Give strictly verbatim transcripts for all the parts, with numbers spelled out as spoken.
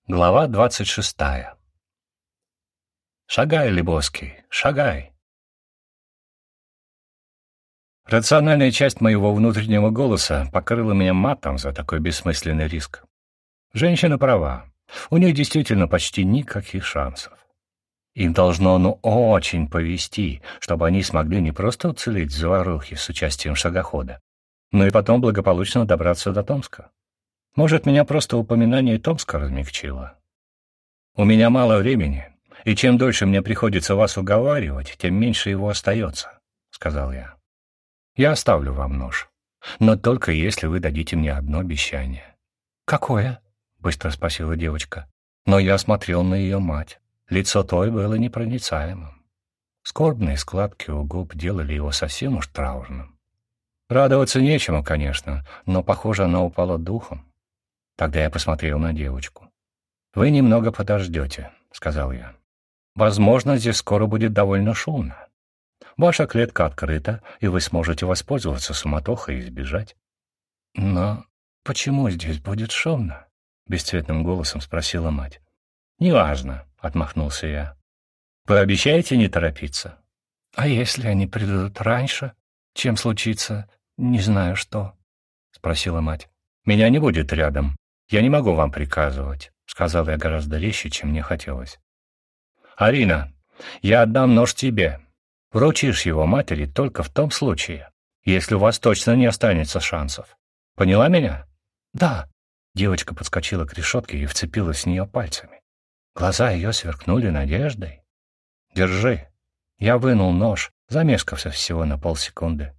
Глава двадцать шестая. «Шагай, Лебовский, шагай!» Рациональная часть моего внутреннего голоса покрыла меня матом за такой бессмысленный риск. Женщина права. У них действительно почти никаких шансов. Им должно, ну, очень повезти, чтобы они смогли не просто уцелеть в заварухе с участием шагохода, но и потом благополучно добраться до Томска. Может, меня просто упоминание Томска размягчило. У меня мало времени, и чем дольше мне приходится вас уговаривать, тем меньше его остается, — сказал я. Я оставлю вам нож, но только если вы дадите мне одно обещание. Какое? — быстро спросила девочка. Но я смотрел на ее мать. Лицо той было непроницаемым. Скорбные складки у губ делали его совсем уж траурным. Радоваться нечему, конечно, но, похоже, она упала духом. Тогда я посмотрел на девочку. «Вы немного подождете», — сказал я. «Возможно, здесь скоро будет довольно шумно. Ваша клетка открыта, и вы сможете воспользоваться суматохой и сбежать». «Но почему здесь будет шумно?» — бесцветным голосом спросила мать. «Неважно», — отмахнулся я. «Вы обещаете не торопиться?» «А если они придут раньше? Чем случится? Не знаю что», — спросила мать. «Меня не будет рядом. Я не могу вам приказывать», — сказал я гораздо резче, чем мне хотелось. «Арина, я отдам нож тебе. Вручишь его матери только в том случае, если у вас точно не останется шансов. Поняла меня?» «Да». Девочка подскочила к решетке и вцепилась в нее пальцами. Глаза ее сверкнули надеждой. «Держи». Я вынул нож, замешкавшись всего на полсекунды.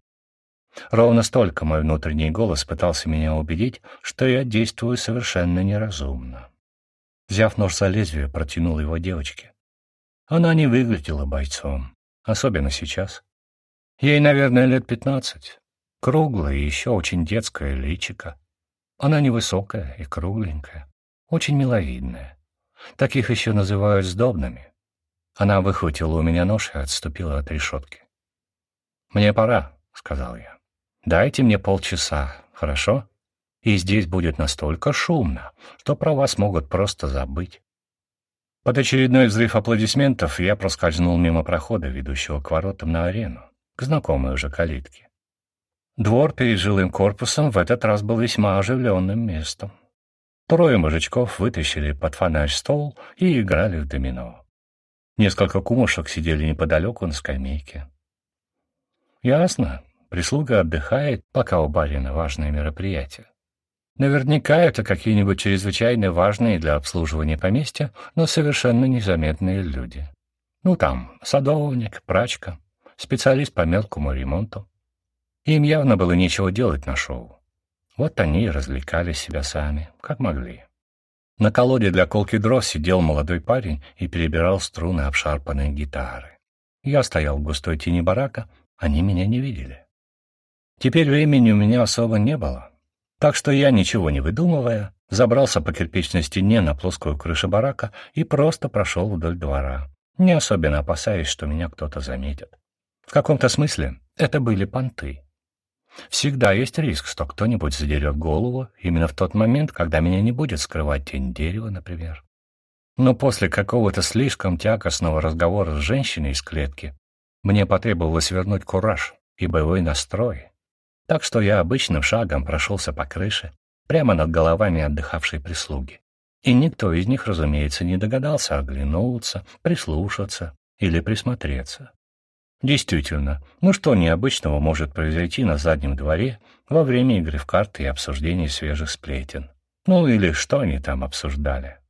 Ровно столько мой внутренний голос пытался меня убедить, что я действую совершенно неразумно. Взяв нож за лезвие, протянул его девочке. Она не выглядела бойцом, особенно сейчас. Ей, наверное, лет пятнадцать. Круглое и еще очень детское личико. Она невысокая и кругленькая, очень миловидная. Таких еще называют сдобными. Она выхватила у меня нож и отступила от решетки. «Мне пора», — сказал я. «Дайте мне полчаса, хорошо? И здесь будет настолько шумно, что про вас могут просто забыть». Под очередной взрыв аплодисментов я проскользнул мимо прохода, ведущего к воротам на арену, к знакомой уже калитке. Двор перед жилым корпусом в этот раз был весьма оживленным местом. Трое мужичков вытащили под фонарь стол и играли в домино. Несколько кумушек сидели неподалеку на скамейке. Ясно, прислуга отдыхает, пока у барина важное мероприятие. Наверняка это какие-нибудь чрезвычайно важные для обслуживания поместья, но совершенно незаметные люди. Ну там, садовник, прачка, специалист по мелкому ремонту. Им явно было нечего делать на шоу. Вот они и развлекали себя сами, как могли. На колоде для колки дров сидел молодой парень и перебирал струны обшарпанной гитары. Я стоял в густой тени барака, они меня не видели. Теперь времени у меня особо не было, так что я, ничего не выдумывая, забрался по кирпичной стене на плоскую крышу барака и просто прошел вдоль двора, не особенно опасаясь, что меня кто-то заметит. В каком-то смысле это были понты. Всегда есть риск, что кто-нибудь задерет голову именно в тот момент, когда меня не будет скрывать тень дерева, например. Но после какого-то слишком тягостного разговора с женщиной из клетки мне потребовалось вернуть кураж и боевой настрой. Так что я обычным шагом прошелся по крыше, прямо над головами отдыхавшей прислуги. И никто из них, разумеется, не догадался оглянуться, прислушаться или присмотреться. Действительно, ну что необычного может произойти на заднем дворе во время игры в карты и обсуждения свежих сплетен? Ну или что они там обсуждали?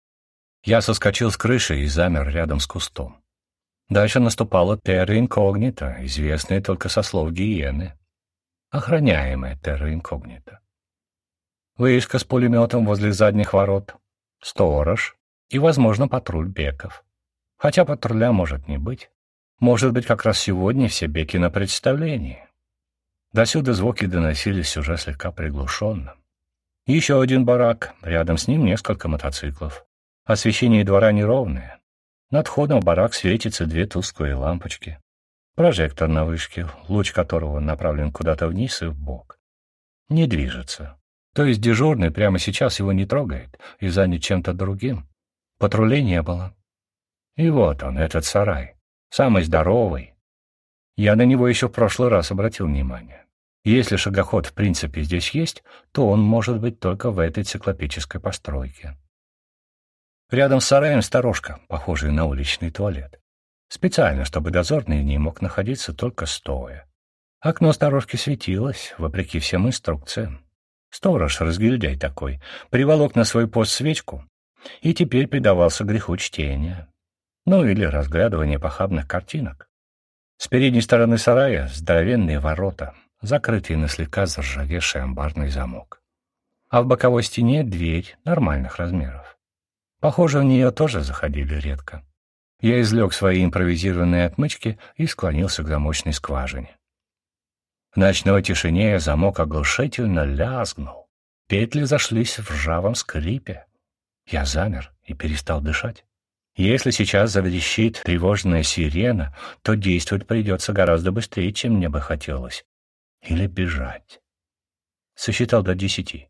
Я соскочил с крыши и замер рядом с кустом. Дальше наступала терра инкогнита, известная только со слов гиены. Охраняемая терра инкогнита. Вышка с пулеметом возле задних ворот, сторож и, возможно, патруль беков. Хотя патруля может не быть. Может быть, как раз сегодня все беки на представлении. Досюда звуки доносились уже слегка приглушенно. Еще один барак, рядом с ним несколько мотоциклов. Освещение двора неровное. Над входом в барак светятся две тусклые лампочки. Прожектор на вышке, луч которого направлен куда-то вниз и вбок. Не движется. То есть дежурный прямо сейчас его не трогает и занят чем-то другим. Патрулей не было. И вот он, этот сарай, самый здоровый. Я на него еще в прошлый раз обратил внимание. Если шагоход в принципе здесь есть, то он может быть только в этой циклопической постройке. Рядом с сараем сторожка, похожая на уличный туалет. Специально, чтобы дозорный в ней мог находиться только стоя. Окно сторожки светилось, вопреки всем инструкциям. Сторож, разгильдяй такой, приволок на свой пост свечку и теперь предавался греху чтения. Ну или разглядывания похабных картинок. С передней стороны сарая здоровенные ворота, закрытые на слегка заржавевший амбарный замок. А в боковой стене дверь нормальных размеров. Похоже, в нее тоже заходили редко. Я извлек свои импровизированные отмычки и склонился к замочной скважине. В ночной тишине замок оглушительно лязгнул. Петли зашлись в ржавом скрипе. Я замер и перестал дышать. Если сейчас заверещит тревожная сирена, то действовать придется гораздо быстрее, чем мне бы хотелось. Или бежать. Сосчитал до десяти.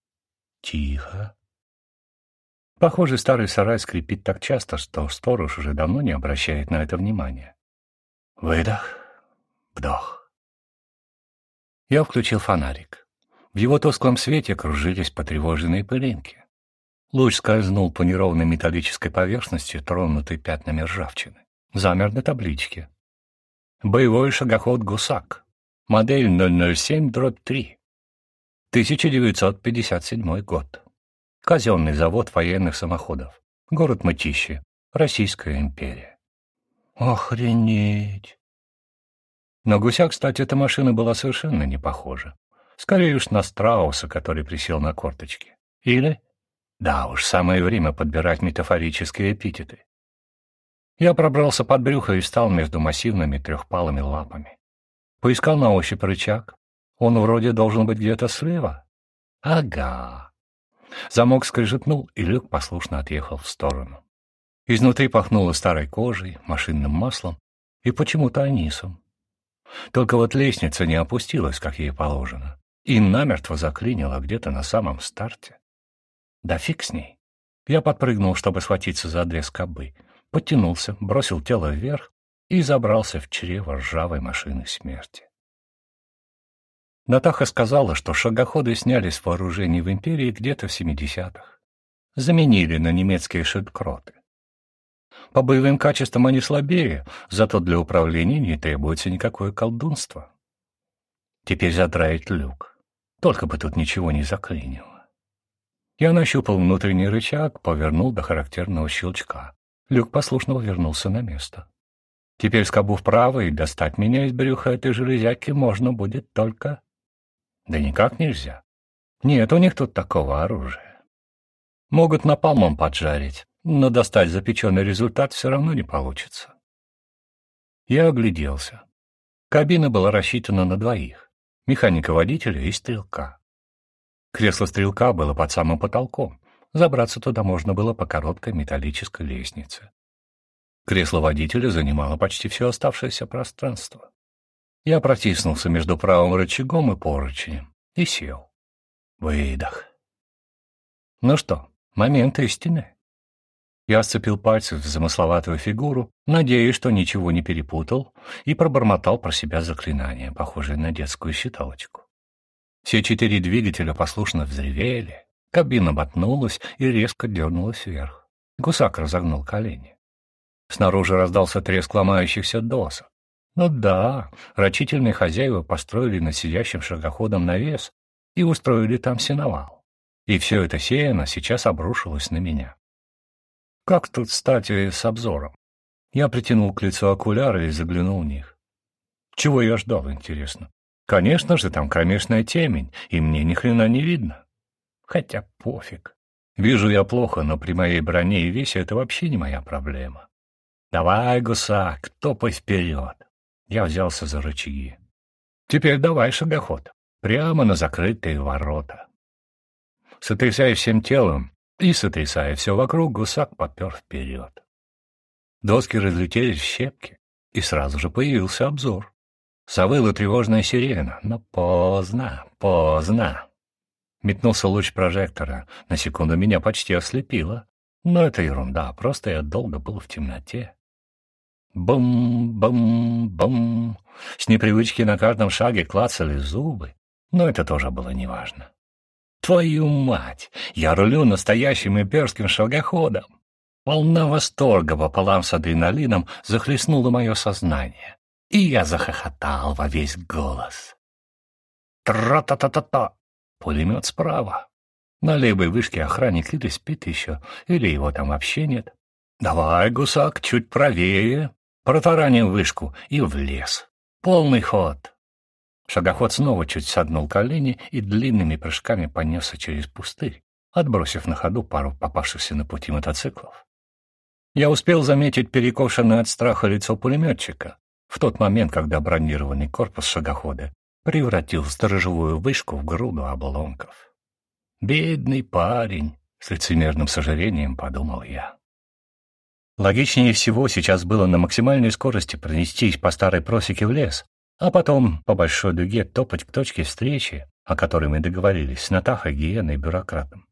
Тихо. Похоже, старый сарай скрипит так часто, что сторож уже давно не обращает на это внимания. Выдох, вдох. Я включил фонарик. В его тусклом свете кружились потревоженные пылинки. Луч скользнул по неровной металлической поверхности, тронутой пятнами ржавчины. Замер на табличке. Боевой шагоход «Гусак». Модель ноль ноль семь три. тысяча девятьсот пятьдесят седьмой год. Казенный завод военных самоходов. Город Мытищи. Российская империя. Охренеть! На гуся, кстати, эта машина была совершенно не похожа. Скорее уж на страуса, который присел на корточки. Или... Да уж, самое время подбирать метафорические эпитеты. Я пробрался под брюхо и встал между массивными трехпалыми лапами. Поискал на ощупь рычаг. Он вроде должен быть где-то слева. Ага. Замок скрежетнул, и люк послушно отъехал в сторону. Изнутри пахнуло старой кожей, машинным маслом и почему-то анисом. Только вот лестница не опустилась, как ей положено, и намертво заклинила где-то на самом старте. Да фиг с ней. Я подпрыгнул, чтобы схватиться за отрез скобы, подтянулся, бросил тело вверх и забрался в чрево ржавой машины смерти. Натаха сказала, что шагоходы сняли с вооружений в империи где-то в семидесятых. Заменили на немецкие шильдкроты. По боевым качествам они слабее, зато для управления не требуется никакое колдунство. Теперь задраить люк. Только бы тут ничего не заклинило. Я нащупал внутренний рычаг, повернул до характерного щелчка. Люк послушно вернулся на место. Теперь скобу вправо, и достать меня из брюха этой железяки можно будет только... Да никак нельзя. Нет у них тут такого оружия. Могут напалмом поджарить, но достать запеченный результат все равно не получится. Я огляделся. Кабина была рассчитана на двоих — механика-водителя и стрелка. Кресло стрелка было под самым потолком. Забраться туда можно было по короткой металлической лестнице. Кресло водителя занимало почти все оставшееся пространство. Я протиснулся между правым рычагом и поручнем и сел. Выдох. Ну что, момент истины. Я сцепил пальцы в замысловатую фигуру, надеясь, что ничего не перепутал, и пробормотал про себя заклинание, похожее на детскую считалочку. Все четыре двигателя послушно взревели, кабина мотнулась и резко дернулась вверх. Гусак разогнул колени. Снаружи раздался треск ломающихся досок. Ну да, рачительные хозяева построили над сидящим шагоходом навес и устроили там сеновал. И все это сено сейчас обрушилось на меня. Как тут, кстати, с обзором? Я притянул к лицу окуляры и заглянул в них. Чего я ждал, интересно? Конечно же, там кромешная темень, и мне ни хрена не видно. Хотя пофиг. Вижу я плохо, но при моей броне и весе это вообще не моя проблема. Давай, гусак, топай вперед. Я взялся за рычаги. Теперь давай шагоход. Прямо на закрытые ворота. Сотрясая всем телом и сотрясая все вокруг, гусак попер вперед. Доски разлетелись в щепки, и сразу же появился обзор. Завыла тревожная сирена, но поздно, поздно. Метнулся луч прожектора. На секунду меня почти ослепило. Но это ерунда, просто я долго был в темноте. Бум-бум-бум. С непривычки на каждом шаге клацали зубы, но это тоже было неважно. Твою мать! Я рулю настоящим имперским шагоходом! Волна восторга пополам с адреналином захлестнула мое сознание, и я захохотал во весь голос. Тра-та-та-та-та! Пулемет справа. На левой вышке охранник или спит еще, или его там вообще нет. Давай, гусак, чуть правее. Протараним вышку и в лес. Полный ход. Шагоход снова чуть согнул колени и длинными прыжками понесся через пустырь, отбросив на ходу пару попавшихся на пути мотоциклов. Я успел заметить перекошенное от страха лицо пулеметчика в тот момент, когда бронированный корпус шагохода превратил сторожевую вышку в груду обломков. «Бедный парень», — с лицемерным сожалением подумал я. Логичнее всего сейчас было на максимальной скорости пронестись по старой просеке в лес, а потом по большой дуге топать к точке встречи, о которой мы договорились с Натахой, Гиеной и бюрократом.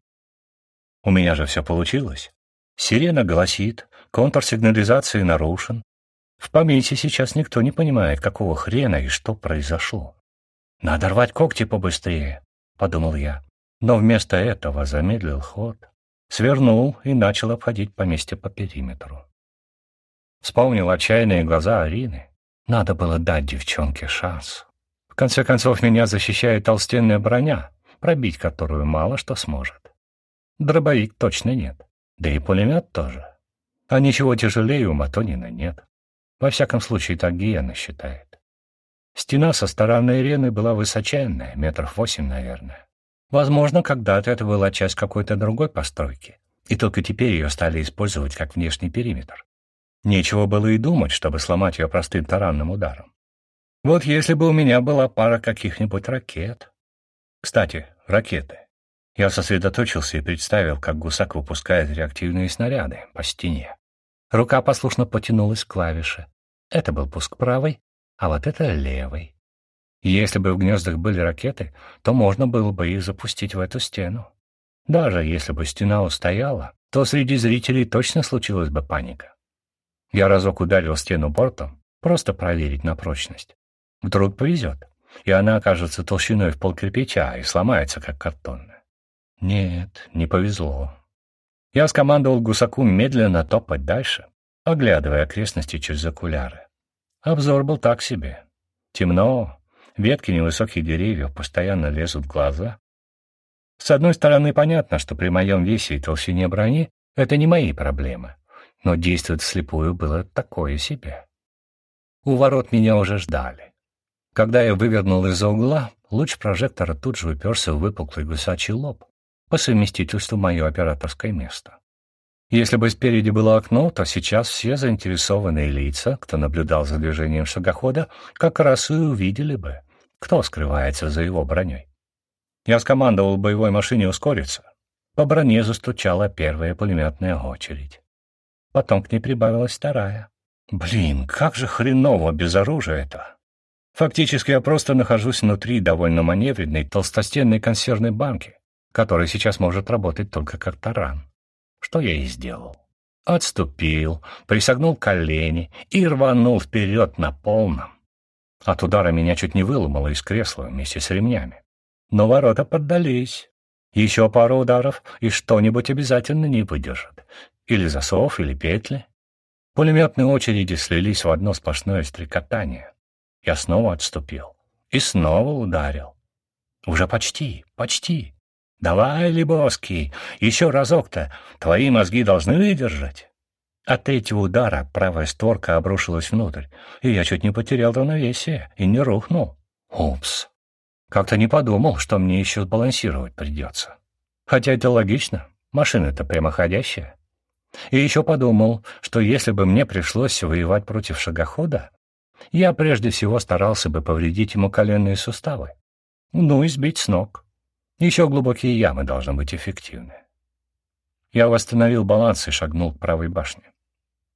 У меня же все получилось. Сирена гласит, контур сигнализации нарушен. В памяти сейчас никто не понимает, какого хрена и что произошло. «Надо рвать когти побыстрее», — подумал я, но вместо этого замедлил ход, свернул и начал обходить поместье по периметру. Вспомнил отчаянные глаза Арины. Надо было дать девчонке шанс. В конце концов, меня защищает толстенная броня, пробить которую мало что сможет. Дробовик точно нет, да и пулемет тоже. А ничего тяжелее у Матонина нет. Во всяком случае, так Гиена считает. Стена со стороны арены была высоченная, метров восемь, наверное. Возможно, когда-то это была часть какой-то другой постройки, и только теперь ее стали использовать как внешний периметр. Нечего было и думать, чтобы сломать ее простым таранным ударом. Вот если бы у меня была пара каких-нибудь ракет. Кстати, ракеты. Я сосредоточился и представил, как гусак выпускает реактивные снаряды по стене. Рука послушно потянулась к клавише. Это был пуск правой, а вот это левой. Если бы в гнездах были ракеты, то можно было бы их запустить в эту стену. Даже если бы стена устояла, то среди зрителей точно случилась бы паника. Я разок ударил стену бортом, просто проверить на прочность. Вдруг повезет, и она окажется толщиной в полкирпича и сломается, как картонная. Нет, не повезло. Я скомандовал гусаку медленно топать дальше, оглядывая окрестности через окуляры. Обзор был так себе. Темно, ветки невысоких деревьев постоянно лезут в глаза. С одной стороны, понятно, что при моем весе и толщине брони это не мои проблемы, но действовать вслепую было такое себе. У ворот меня уже ждали. Когда я вывернул из-за угла, луч прожектора тут же уперся в выпуклый гусачий лоб, по совместительству мое операторское место. Если бы спереди было окно, то сейчас все заинтересованные лица, кто наблюдал за движением шагохода, как раз и увидели бы, кто скрывается за его броней. Я скомандовал боевой машине ускориться. По броне застучала первая пулеметная очередь. Потом к ней прибавилась вторая. Блин, как же хреново без оружия-то! Фактически я просто нахожусь внутри довольно маневренной толстостенной консервной банки, которая сейчас может работать только как таран. Что я и сделал. Отступил, присогнул колени и рванул вперед на полном. От удара меня чуть не выломало из кресла вместе с ремнями. Но ворота поддались. Еще пару ударов, и что-нибудь обязательно не выдержит. Или засов, или петли. Пулеметные очереди слились в одно сплошное стрекотание. Я снова отступил. И снова ударил. Уже почти, почти. «Давай, Лебовский, еще разок-то, твои мозги должны выдержать». От третьего удара правая створка обрушилась внутрь, и я чуть не потерял равновесие и не рухнул. Упс. Как-то не подумал, что мне еще сбалансировать придется. Хотя это логично, машина-то прямоходящая. И еще подумал, что если бы мне пришлось воевать против шагохода, я прежде всего старался бы повредить ему коленные суставы. Ну и сбить с ног. Еще глубокие ямы должны быть эффективны. Я восстановил баланс и шагнул к правой башне.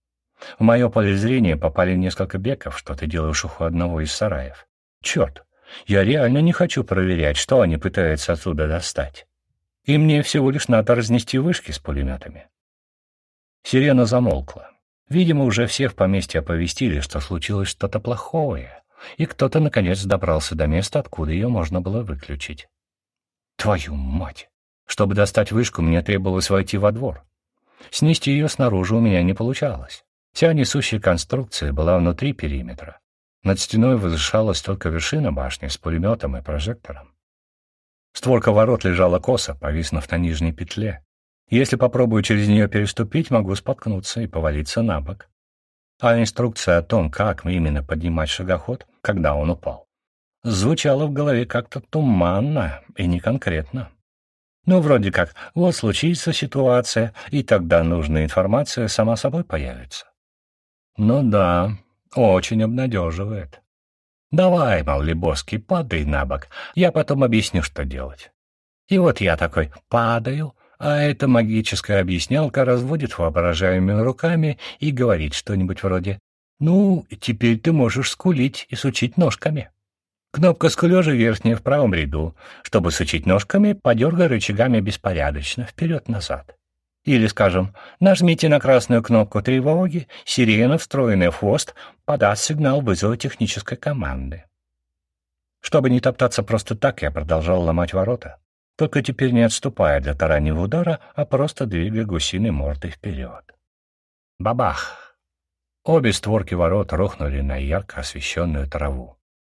В мое поле зрения попали несколько беков, что-то делавших у одного из сараев. Черт, Я реально не хочу проверять, что они пытаются отсюда достать. И мне всего лишь надо разнести вышки с пулеметами. Сирена замолкла. Видимо, уже все в поместье оповестили, что случилось что-то плохое, и кто-то, наконец, добрался до места, откуда ее можно было выключить. Твою мать! Чтобы достать вышку, мне требовалось войти во двор. Снести ее снаружи у меня не получалось. Вся несущая конструкция была внутри периметра. Над стеной возвышалась только вершина башни с пулеметом и прожектором. Створка ворот лежала косо, повиснув на нижней петле. Если попробую через нее переступить, могу споткнуться и повалиться на бок. А инструкция о том, как именно поднимать шагоход, когда он упал, звучала в голове как-то туманно и неконкретно. Ну, вроде как, вот случится ситуация, и тогда нужная информация сама собой появится. Ну да, очень обнадеживает. Давай, мол, Лебовский, падай на бок, я потом объясню, что делать. И вот я такой падаю, а эта магическая объяснялка разводит воображаемыми руками и говорит что-нибудь вроде «Ну, теперь ты можешь скулить и сучить ножками». Кнопка скулежа верхняя в правом ряду. Чтобы сучить ножками, подергай рычагами беспорядочно, вперед-назад. Или, скажем, нажмите на красную кнопку тревоги, сирена, встроенная в хвост, подаст сигнал вызова технической команды. Чтобы не топтаться просто так, я продолжал ломать ворота. Только теперь не отступая для тараньего удара, а просто двигая гусиной мордой вперед. Бабах! Обе створки ворот рухнули на ярко освещенную траву.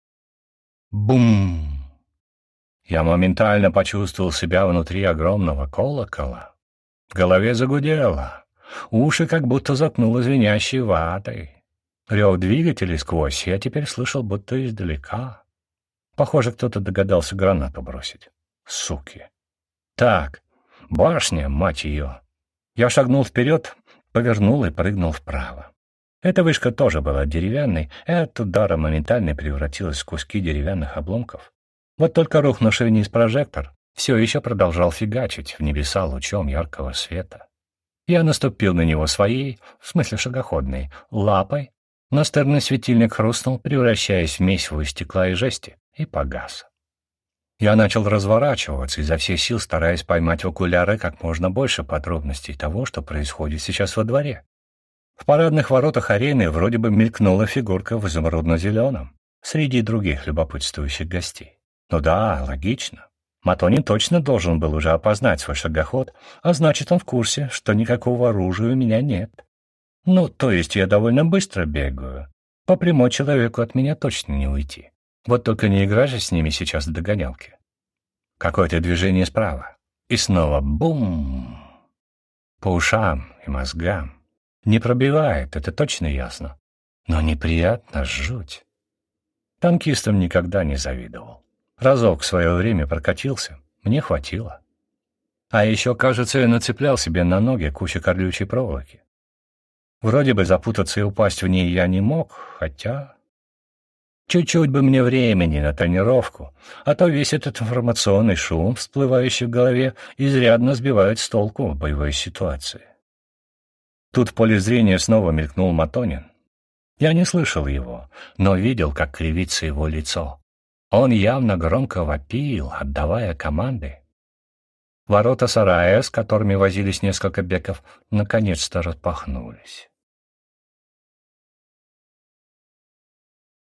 Бум! Я моментально почувствовал себя внутри огромного колокола. В голове загудело. Уши как будто заткнуло звенящей ватой. Рев двигателей сквозь я теперь слышал будто издалека. Похоже, кто-то догадался гранату бросить. Суки. Так, башня, мать ее. Я шагнул вперед, повернул и прыгнул вправо. Эта вышка тоже была деревянной, и от удара моментально превратилась в куски деревянных обломков. Вот только рухнувший вниз прожектор все еще продолжал фигачить в небеса лучом яркого света. Я наступил на него своей, в смысле шагоходной, лапой. Настырный светильник хрустнул, превращаясь в месиво из стекла и жести, и погас. Я начал разворачиваться, изо всех сил стараясь поймать в окуляры как можно больше подробностей того, что происходит сейчас во дворе. В парадных воротах арены вроде бы мелькнула фигурка в изумрудно-зеленом среди других любопытствующих гостей. Ну да, логично. Матонин точно должен был уже опознать свой шагоход, а значит, он в курсе, что никакого оружия у меня нет. Ну, то есть я довольно быстро бегаю. По прямой человеку от меня точно не уйти. Вот только не играй же с ними сейчас в догонялки. Какое-то движение справа. И снова бум! По ушам и мозгам. Не пробивает, это точно ясно. Но неприятно, жуть. Танкистам никогда не завидовал. Разок в свое время прокатился, мне хватило. А еще, кажется, я нацеплял себе на ноги кучу колючей проволоки. Вроде бы запутаться и упасть в ней я не мог, хотя... Чуть-чуть бы мне времени на тренировку, а то весь этот информационный шум, всплывающий в голове, изрядно сбивает с толку в боевой ситуации. Тут в поле зрения снова мелькнул Матонин. Я не слышал его, но видел, как кривится его лицо. Он явно громко вопил, отдавая команды. Ворота сарая, с которыми возились несколько беков, наконец-то распахнулись.